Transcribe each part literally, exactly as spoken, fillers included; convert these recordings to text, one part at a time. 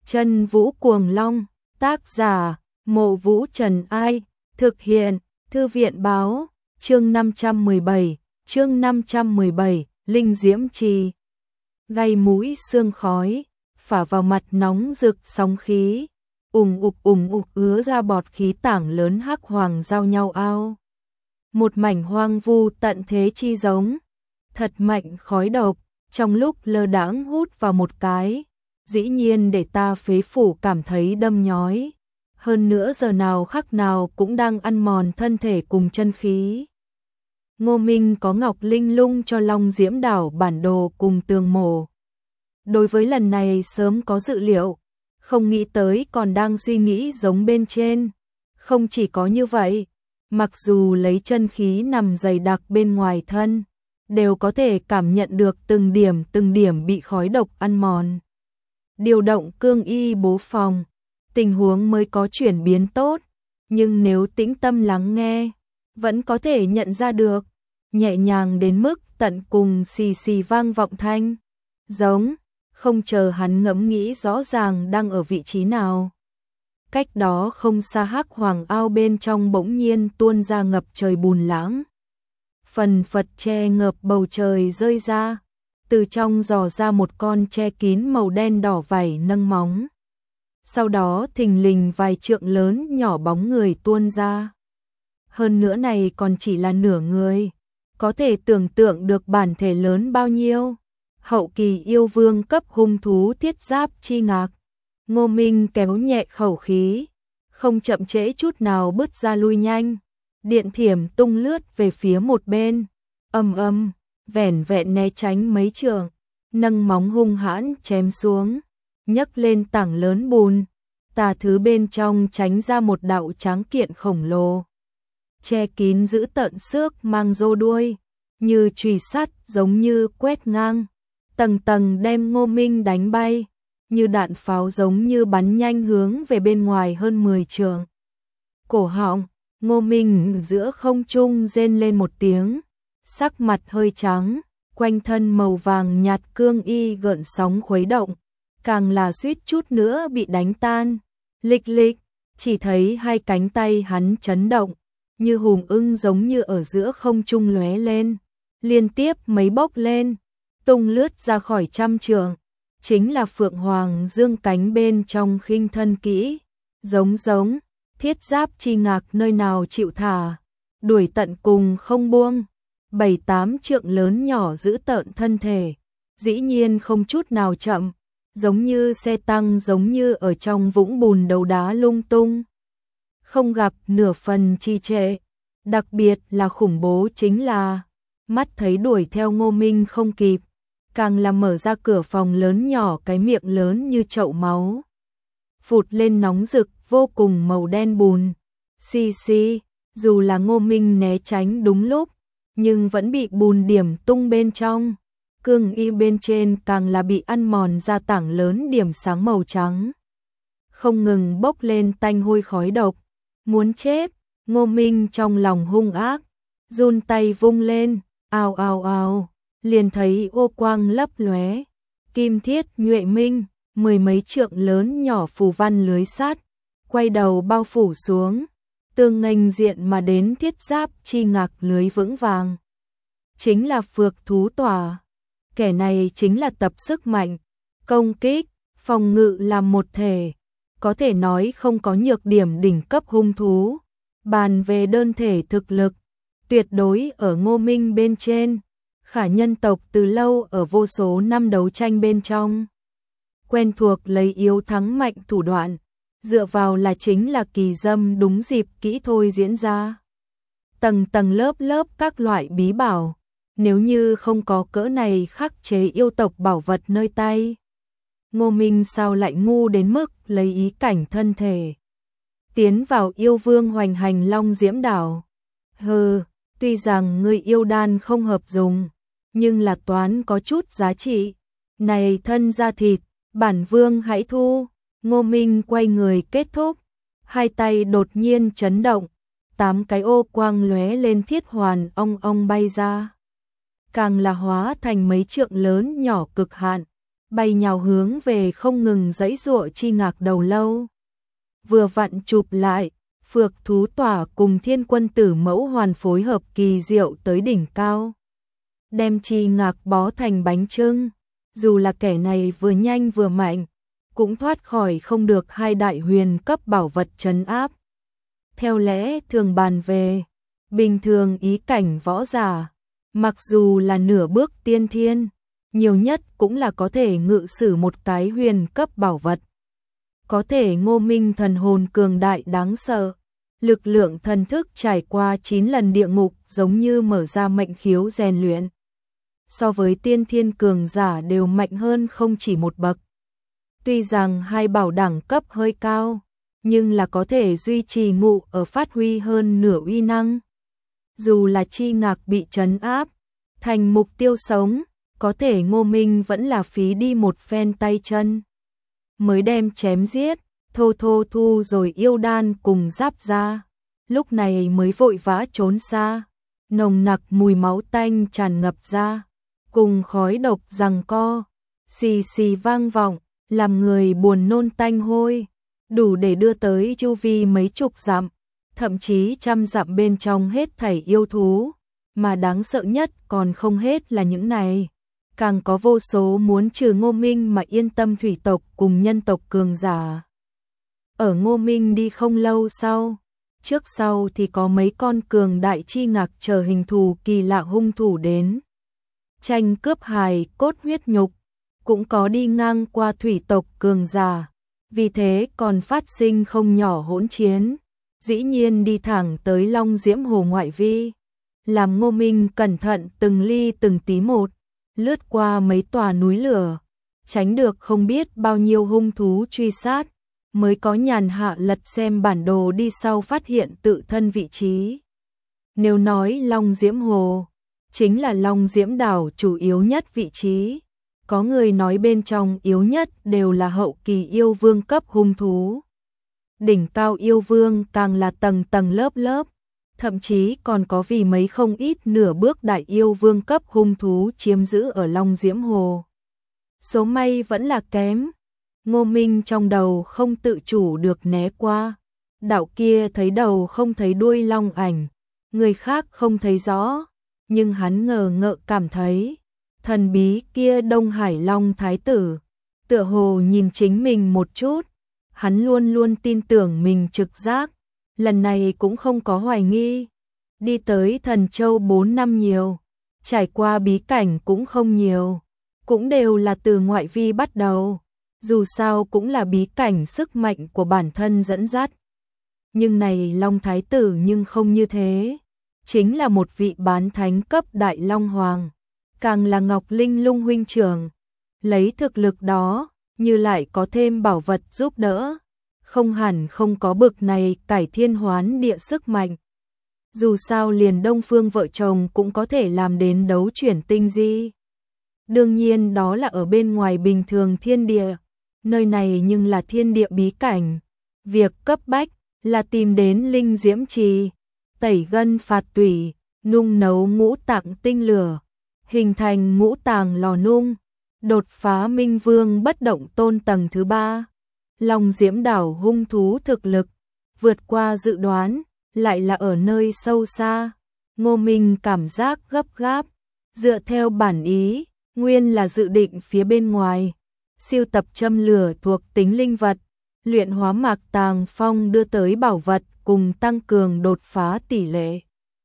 Chân Vũ Cuồng Long, tác giả, Mộ Vũ Trần Ai, thực hiện, Thư viện Báo, chương năm trăm mười bảy, chương năm trăm mười bảy, Linh Diễm Trì. Gây mũi sương khói, phả vào mặt nóng rực sóng khí, ùng ục ùng ục ứa ra bọt khí tảng lớn hắc hoàng giao nhau ao. Một mảnh hoang vu tận thế chi giống, thật mạnh khói độc, trong lúc lơ đãng hút vào một cái, dĩ nhiên để ta phế phủ cảm thấy đâm nhói, hơn nữa giờ nào khắc nào cũng đang ăn mòn thân thể cùng chân khí. Ngô Minh có ngọc linh lung cho Long Diễm Đảo bản đồ cùng tường mổ. Đối với lần này sớm có dự liệu, không nghĩ tới còn đang suy nghĩ giống bên trên. Không chỉ có như vậy, mặc dù lấy chân khí nằm dày đặc bên ngoài thân, đều có thể cảm nhận được từng điểm từng điểm bị khói độc ăn mòn. Điều động cương y bố phòng, tình huống mới có chuyển biến tốt, nhưng nếu tĩnh tâm lắng nghe, vẫn có thể nhận ra được, nhẹ nhàng đến mức tận cùng xì xì vang vọng thanh, giống, không chờ hắn ngẫm nghĩ rõ ràng đang ở vị trí nào. Cách đó không xa hắc hoàng ao bên trong bỗng nhiên tuôn ra ngập trời bùn lãng. Phần phật che ngập bầu trời rơi ra, từ trong dò ra một con che kín màu đen đỏ vảy nâng móng. Sau đó thình lình vài trượng lớn nhỏ bóng người tuôn ra. Hơn nữa này còn chỉ là nửa người, có thể tưởng tượng được bản thể lớn bao nhiêu. Hậu kỳ yêu vương cấp hung thú thiết giáp chi ngạc. Ngô Minh kéo nhẹ khẩu khí, không chậm trễ chút nào bứt ra lui nhanh. Điện thiểm tung lướt về phía một bên, âm âm, vẻn vẹn né tránh mấy trường, nâng móng hung hãn chém xuống, nhấc lên tảng lớn bùn, tà thứ bên trong tránh ra một đạo tráng kiện khổng lồ. Che kín giữ tợn xước mang rô đuôi, như chùy sắt giống như quét ngang, tầng tầng đem Ngô Minh đánh bay, như đạn pháo giống như bắn nhanh hướng về bên ngoài hơn mười trường. Cổ họng, Ngô Minh giữa không trung rên lên một tiếng, sắc mặt hơi trắng, quanh thân màu vàng nhạt cương y gợn sóng khuấy động, càng là suýt chút nữa bị đánh tan. Lịch lịch, chỉ thấy hai cánh tay hắn chấn động, như hùng ưng giống như ở giữa không trung lóe lên, liên tiếp mấy bốc lên, tung lướt ra khỏi trăm trường, chính là Phượng Hoàng dương cánh bên trong khinh thân kỹ, giống giống, thiết giáp chi ngạc nơi nào chịu thả, đuổi tận cùng không buông, bảy tám trượng lớn nhỏ giữ tợn thân thể, dĩ nhiên không chút nào chậm, giống như xe tăng giống như ở trong vũng bùn đấu đá lung tung, không gặp nửa phần trì trệ, đặc biệt là khủng bố chính là, mắt thấy đuổi theo Ngô Minh không kịp, càng là mở ra cửa phòng lớn nhỏ cái miệng lớn như chậu máu, phụt lên nóng rực vô cùng màu đen bùn, xì xì, dù là Ngô Minh né tránh đúng lúc, nhưng vẫn bị bùn điểm tung bên trong, cương y bên trên càng là bị ăn mòn ra tảng lớn điểm sáng màu trắng, không ngừng bốc lên tanh hôi khói độc, muốn chết. Ngô Minh trong lòng hung ác, run tay vung lên, ào ào ào, liền thấy ô quang lấp lóe, kim thiết nhuệ minh, mười mấy trượng lớn nhỏ phù văn lưới sắt, quay đầu bao phủ xuống, tương nghênh diện mà đến thiết giáp chi ngạc lưới vững vàng. Chính là phược thú tỏa, kẻ này chính là tập sức mạnh, công kích, phòng ngự làm một thể, có thể nói không có nhược điểm đỉnh cấp hung thú. Bàn về đơn thể thực lực, tuyệt đối ở Ngô Minh bên trên, khả nhân tộc từ lâu ở vô số năm đấu tranh bên trong. Quen thuộc lấy yếu thắng mạnh thủ đoạn, dựa vào là chính là kỳ dâm đúng dịp kỹ thôi diễn ra. Tầng tầng lớp lớp các loại bí bảo, nếu như không có cỡ này khắc chế yêu tộc bảo vật nơi tay. Ngô Minh sao lại ngu đến mức lấy ý cảnh thân thể tiến vào yêu vương hoành hành Long Diễm Đảo. Hừ, tuy rằng người yêu đan không hợp dùng, nhưng là toán có chút giá trị. Này thân da thịt, bản vương hãy thu. Ngô Minh quay người kết thúc, hai tay đột nhiên chấn động, tám cái ô quang lóe lên thiết hoàn ong ong bay ra, càng là hóa thành mấy trượng lớn nhỏ cực hạn, bay nhào hướng về không ngừng giãy giụa Chi Ngạc đầu lâu. Vừa vặn chụp lại, phược thú tỏa cùng thiên quân tử mẫu hoàn phối hợp kỳ diệu tới đỉnh cao. Đem Chi Ngạc bó thành bánh chưng, dù là kẻ này vừa nhanh vừa mạnh, cũng thoát khỏi không được hai đại huyền cấp bảo vật trấn áp. Theo lẽ thường bàn về, bình thường ý cảnh võ giả, mặc dù là nửa bước tiên thiên, nhiều nhất cũng là có thể ngự sử một cái huyền cấp bảo vật. Có thể Ngô Minh thần hồn cường đại đáng sợ, lực lượng thần thức trải qua chín lần địa ngục giống như mở ra mệnh khiếu rèn luyện. So với tiên thiên cường giả đều mạnh hơn không chỉ một bậc. Tuy rằng hai bảo đẳng cấp hơi cao, nhưng là có thể duy trì ngụ ở phát huy hơn nửa uy năng. Dù là Chi Ngạc bị trấn áp, thành mục tiêu sống, có thể Ngô Minh vẫn là phí đi một phen tay chân. Mới đem chém giết, thô thô thu rồi yêu đan cùng giáp ra, lúc này mới vội vã trốn xa, nồng nặc mùi máu tanh tràn ngập ra, cùng khói độc giằng co, xì xì vang vọng, làm người buồn nôn tanh hôi, đủ để đưa tới chu vi mấy chục dặm, thậm chí trăm dặm bên trong hết thảy yêu thú, mà đáng sợ nhất còn không hết là những này. Càng có vô số muốn trừ Ngô Minh mà yên tâm thủy tộc cùng nhân tộc cường giả. Ở Ngô Minh đi không lâu sau, trước sau thì có mấy con cường đại Chi Ngạc chờ hình thù kỳ lạ hung thủ đến. Tranh cướp hài cốt huyết nhục, cũng có đi ngang qua thủy tộc cường giả, vì thế còn phát sinh không nhỏ hỗn chiến, dĩ nhiên đi thẳng tới Long Diễm Hồ ngoại vi, làm Ngô Minh cẩn thận từng ly từng tí một, lướt qua mấy tòa núi lửa, tránh được không biết bao nhiêu hung thú truy sát, mới có nhàn hạ lật xem bản đồ đi sau phát hiện tự thân vị trí. Nếu nói Long Diễm Hồ, chính là Long Diễm đảo chủ yếu nhất vị trí, có người nói bên trong yếu nhất đều là hậu kỳ yêu vương cấp hung thú. Đỉnh cao yêu vương càng là tầng tầng lớp lớp, thậm chí còn có vì mấy không ít nửa bước đại yêu vương cấp hung thú chiếm giữ ở Long Diễm Hồ. Số may vẫn là kém, Ngô Minh trong đầu không tự chủ được né qua, đạo kia thấy đầu không thấy đuôi long ảnh, người khác không thấy rõ, nhưng hắn ngờ ngợ cảm thấy, thần bí kia Đông Hải Long Thái tử, tựa hồ nhìn chính mình một chút, hắn luôn luôn tin tưởng mình trực giác, lần này cũng không có hoài nghi. Đi tới Thần Châu bốn năm nhiều, trải qua bí cảnh cũng không nhiều, cũng đều là từ ngoại vi bắt đầu, dù sao cũng là bí cảnh sức mạnh của bản thân dẫn dắt. Nhưng này Long Thái tử nhưng không như thế, chính là một vị bán thánh cấp đại Long Hoàng, càng là Ngọc Linh Lung huynh trưởng, lấy thực lực đó, như lại có thêm bảo vật giúp đỡ, không hẳn không có bực này cải thiên hoán địa sức mạnh. Dù sao liền Đông Phương vợ chồng cũng có thể làm đến đấu chuyển tinh di. Đương nhiên đó là ở bên ngoài bình thường thiên địa, nơi này nhưng là thiên địa bí cảnh. Việc cấp bách là tìm đến linh diễm trì, tẩy gân phạt tủy, nung nấu ngũ tạng tinh lửa, hình thành ngũ tàng lò nung, đột phá Minh Vương bất động tôn tầng thứ ba. Long Diễm đảo hung thú thực lực, vượt qua dự đoán, lại là ở nơi sâu xa. Ngô Minh cảm giác gấp gáp, dựa theo bản ý, nguyên là dự định phía bên ngoài, siêu tập châm lửa thuộc tính linh vật, luyện hóa mạc tàng phong đưa tới bảo vật cùng tăng cường đột phá tỷ lệ.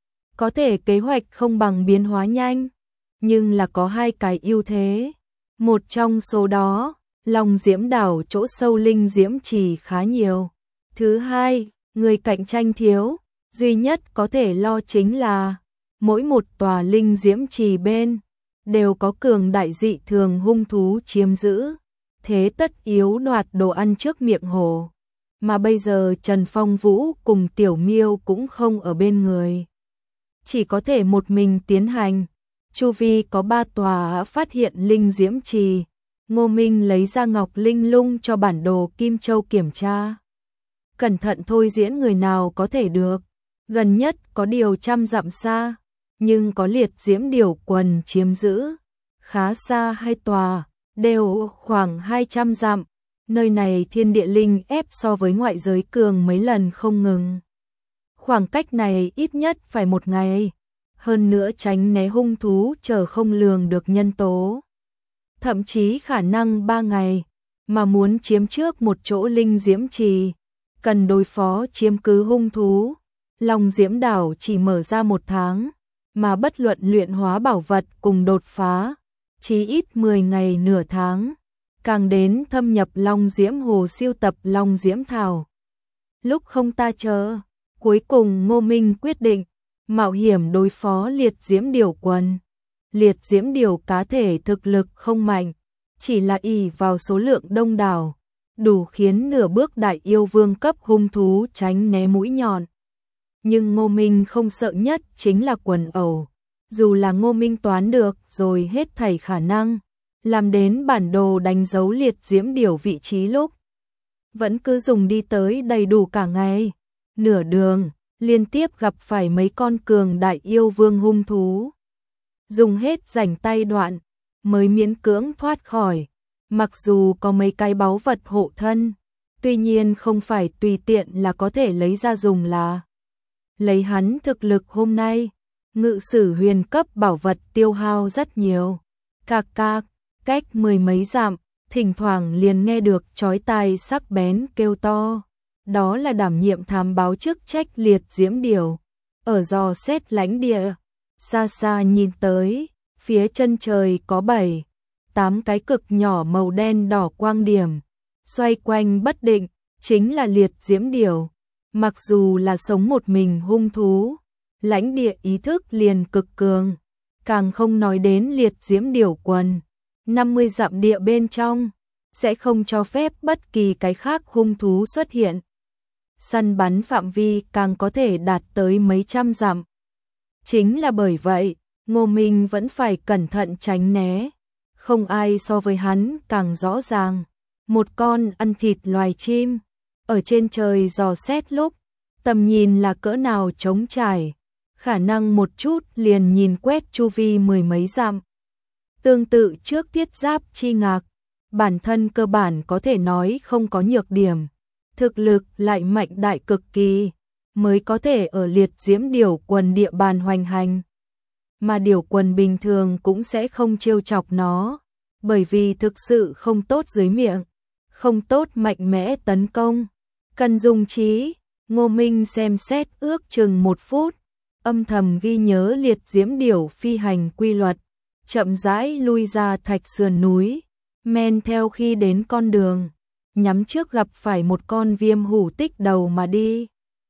Có thể kế hoạch không bằng biến hóa nhanh, nhưng là có hai cái ưu thế. Một trong số đó, Long Diễm đảo chỗ sâu linh diễm trì khá nhiều. Thứ hai, người cạnh tranh thiếu, duy nhất có thể lo chính là mỗi một tòa linh diễm trì bên đều có cường đại dị thường hung thú chiếm giữ, thế tất yếu đoạt đồ ăn trước miệng hồ. Mà bây giờ Trần Phong Vũ cùng Tiểu Miêu cũng không ở bên người, chỉ có thể một mình tiến hành. Chu vi có ba tòa phát hiện linh diễm trì. Ngô Minh lấy ra Ngọc Linh Lung cho bản đồ Kim Châu kiểm tra. Cẩn thận thôi diễn người nào có thể được. Gần nhất có điều trăm dặm xa, nhưng có liệt diễm điều quần chiếm giữ. Khá xa hai tòa, đều khoảng hai trăm dặm. Nơi này thiên địa linh ép so với ngoại giới cường mấy lần không ngừng. Khoảng cách này ít nhất phải một ngày, hơn nữa tránh né hung thú chờ không lường được nhân tố. Thậm chí khả năng ba ngày, mà muốn chiếm trước một chỗ linh diễm trì, cần đối phó chiếm cứ hung thú. Long Diễm Đảo chỉ mở ra một tháng, mà bất luận luyện hóa bảo vật cùng đột phá, chí ít mười ngày nửa tháng, càng đến thâm nhập Long Diễm Hồ siêu tập Long Diễm Thảo. Lúc không ta chờ, cuối cùng Ngô Minh quyết định mạo hiểm đối phó liệt diễm điểu quần. Liệt diễm điểu cá thể thực lực không mạnh, chỉ là ỷ vào số lượng đông đảo, đủ khiến nửa bước đại yêu vương cấp hung thú tránh né mũi nhọn. Nhưng Ngô Minh không sợ nhất chính là quần ẩu. Dù là Ngô Minh toán được rồi hết thảy khả năng, làm đến bản đồ đánh dấu liệt diễm điểu vị trí lúc, vẫn cứ dùng đi tới đầy đủ cả ngày. Nửa đường, liên tiếp gặp phải mấy con cường đại yêu vương hung thú. Dùng hết rảnh tay đoạn, mới miễn cưỡng thoát khỏi. Mặc dù có mấy cái báu vật hộ thân, tuy nhiên không phải tùy tiện là có thể lấy ra dùng là. Lấy hắn thực lực hôm nay, ngự sử huyền cấp bảo vật tiêu hao rất nhiều. Cạc cạc, cách mười mấy dặm, thỉnh thoảng liền nghe được chói tai sắc bén kêu to. Đó là đảm nhiệm thám báo chức trách liệt diễm điểu. Ở dò xét lãnh địa, xa xa nhìn tới, phía chân trời có bảy, tám cái cực nhỏ màu đen đỏ quang điểm, xoay quanh bất định, chính là liệt diễm điểu. Mặc dù là sống một mình hung thú, lãnh địa ý thức liền cực cường, càng không nói đến liệt diễm điểu quần. năm mươi dặm địa bên trong, sẽ không cho phép bất kỳ cái khác hung thú xuất hiện. Săn bắn phạm vi càng có thể đạt tới mấy trăm dặm. Chính là bởi vậy, Ngô Minh vẫn phải cẩn thận tránh né. Không ai so với hắn càng rõ ràng. Một con ăn thịt loài chim, ở trên trời dò xét lúc, tầm nhìn là cỡ nào trống trải, khả năng một chút liền nhìn quét chu vi mười mấy dặm. Tương tự trước thiết giáp chi ngạc, bản thân cơ bản có thể nói không có nhược điểm, thực lực lại mạnh đại cực kỳ, mới có thể ở liệt diễm điểu quần địa bàn hoành hành. Mà điểu quần bình thường cũng sẽ không trêu chọc nó, bởi vì thực sự không tốt dưới miệng, không tốt mạnh mẽ tấn công. Cần dùng trí. Ngô Minh xem xét ước chừng một phút, âm thầm ghi nhớ liệt diễm điểu phi hành quy luật, chậm rãi lui ra thạch sườn núi, men theo khi đến con đường, nhắm trước gặp phải một con viêm hủ tích đầu mà đi.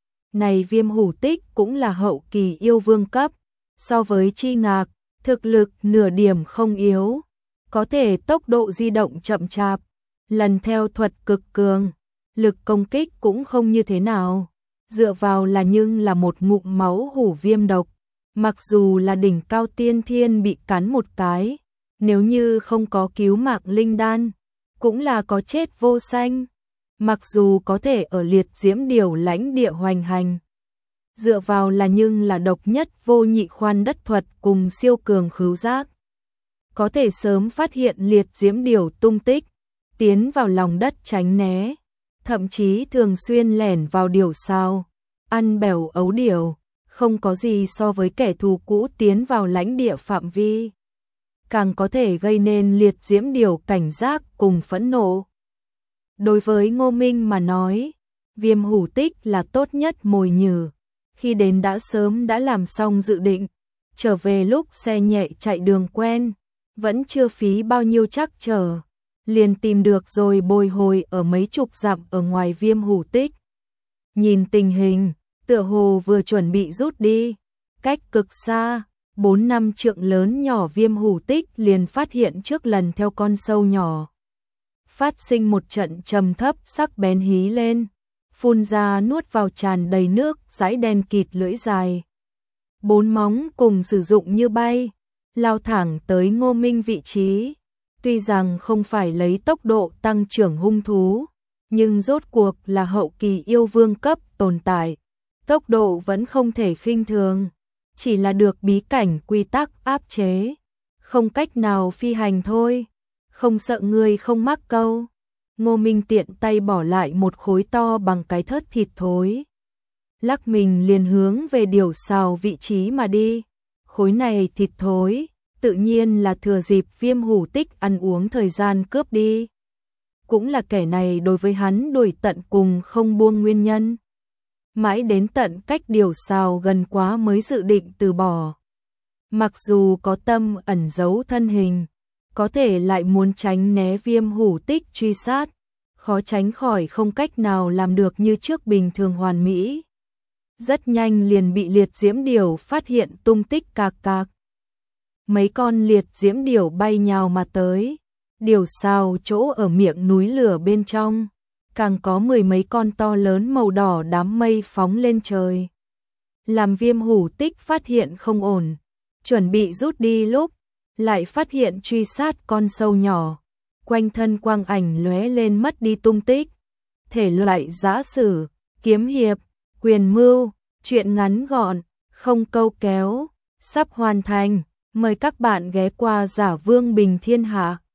Này viêm hủ tích cũng là hậu kỳ yêu vương cấp, so với chi ngạc, thực lực nửa điểm không yếu, có thể tốc độ di động chậm chạp, lần theo thuật cực cường, lực công kích cũng không như thế nào, dựa vào là nhưng là một ngụm máu hủ viêm độc, mặc dù là đỉnh cao tiên thiên bị cắn một cái, nếu như không có cứu mạng linh đan, cũng là có chết vô xanh, mặc dù có thể ở liệt diễm điểu lãnh địa hoành hành, dựa vào là nhưng là độc nhất vô nhị khoan đất thuật cùng siêu cường khứu giác, có thể sớm phát hiện liệt diễm điểu tung tích, tiến vào lòng đất tránh né, thậm chí thường xuyên lẻn vào điểu sao, ăn bèo ấu điểu, không có gì so với kẻ thù cũ tiến vào lãnh địa phạm vi, càng có thể gây nên liệt diễm điểu cảnh giác cùng phẫn nộ. Đối với Ngô Minh mà nói, viêm hủ tích là tốt nhất mồi nhử, khi đến đã sớm đã làm xong dự định, trở về lúc xe nhẹ chạy đường quen, vẫn chưa phí bao nhiêu trắc trở, liền tìm được rồi bồi hồi ở mấy chục dặm ở ngoài viêm hủ tích. Nhìn tình hình, tựa hồ vừa chuẩn bị rút đi, cách cực xa, bốn năm trượng lớn nhỏ viêm hủ tích liền phát hiện trước lần theo con sâu nhỏ. Phát sinh một trận trầm thấp sắc bén hí lên, phun ra nuốt vào tràn đầy nước, dãi đen kịt lưỡi dài. Bốn móng cùng sử dụng như bay, lao thẳng tới Ngô Minh vị trí. Tuy rằng không phải lấy tốc độ tăng trưởng hung thú, nhưng rốt cuộc là hậu kỳ yêu vương cấp tồn tại, tốc độ vẫn không thể khinh thường, chỉ là được bí cảnh quy tắc áp chế, không cách nào phi hành thôi. không sợ ngươi không mắc câu. Ngô Minh tiện tay bỏ lại một khối to bằng cái thớt thịt thối. Lắc mình liền hướng về điểu xào vị trí mà đi. Khối này thịt thối, tự nhiên là thừa dịp Viêm Hủ Tích ăn uống thời gian cướp đi. Cũng là kẻ này đối với hắn đuổi tận cùng không buông nguyên nhân. Mãi đến tận cách điểu xào gần quá mới dự định từ bỏ. Mặc dù có tâm ẩn giấu thân hình, có thể lại muốn tránh né Viêm Hủ Tích truy sát, khó tránh khỏi không cách nào làm được như trước bình thường hoàn mỹ. Rất nhanh liền bị liệt diễm điểu phát hiện tung tích cạc cạc. Mấy con liệt diễm điểu bay nhào mà tới, điểu xào chỗ ở miệng núi lửa bên trong, càng có mười mấy con to lớn màu đỏ đám mây phóng lên trời. Làm Viêm Hủ Tích phát hiện không ổn, chuẩn bị rút đi lúc, lại phát hiện truy sát con sâu nhỏ, quanh thân quang ảnh lóe lên mất đi tung tích. Thể loại giã sử, kiếm hiệp, quyền mưu, truyện ngắn gọn, không câu kéo, sắp hoàn thành, mời các bạn ghé qua Giả Vương Bình Thiên Hạ.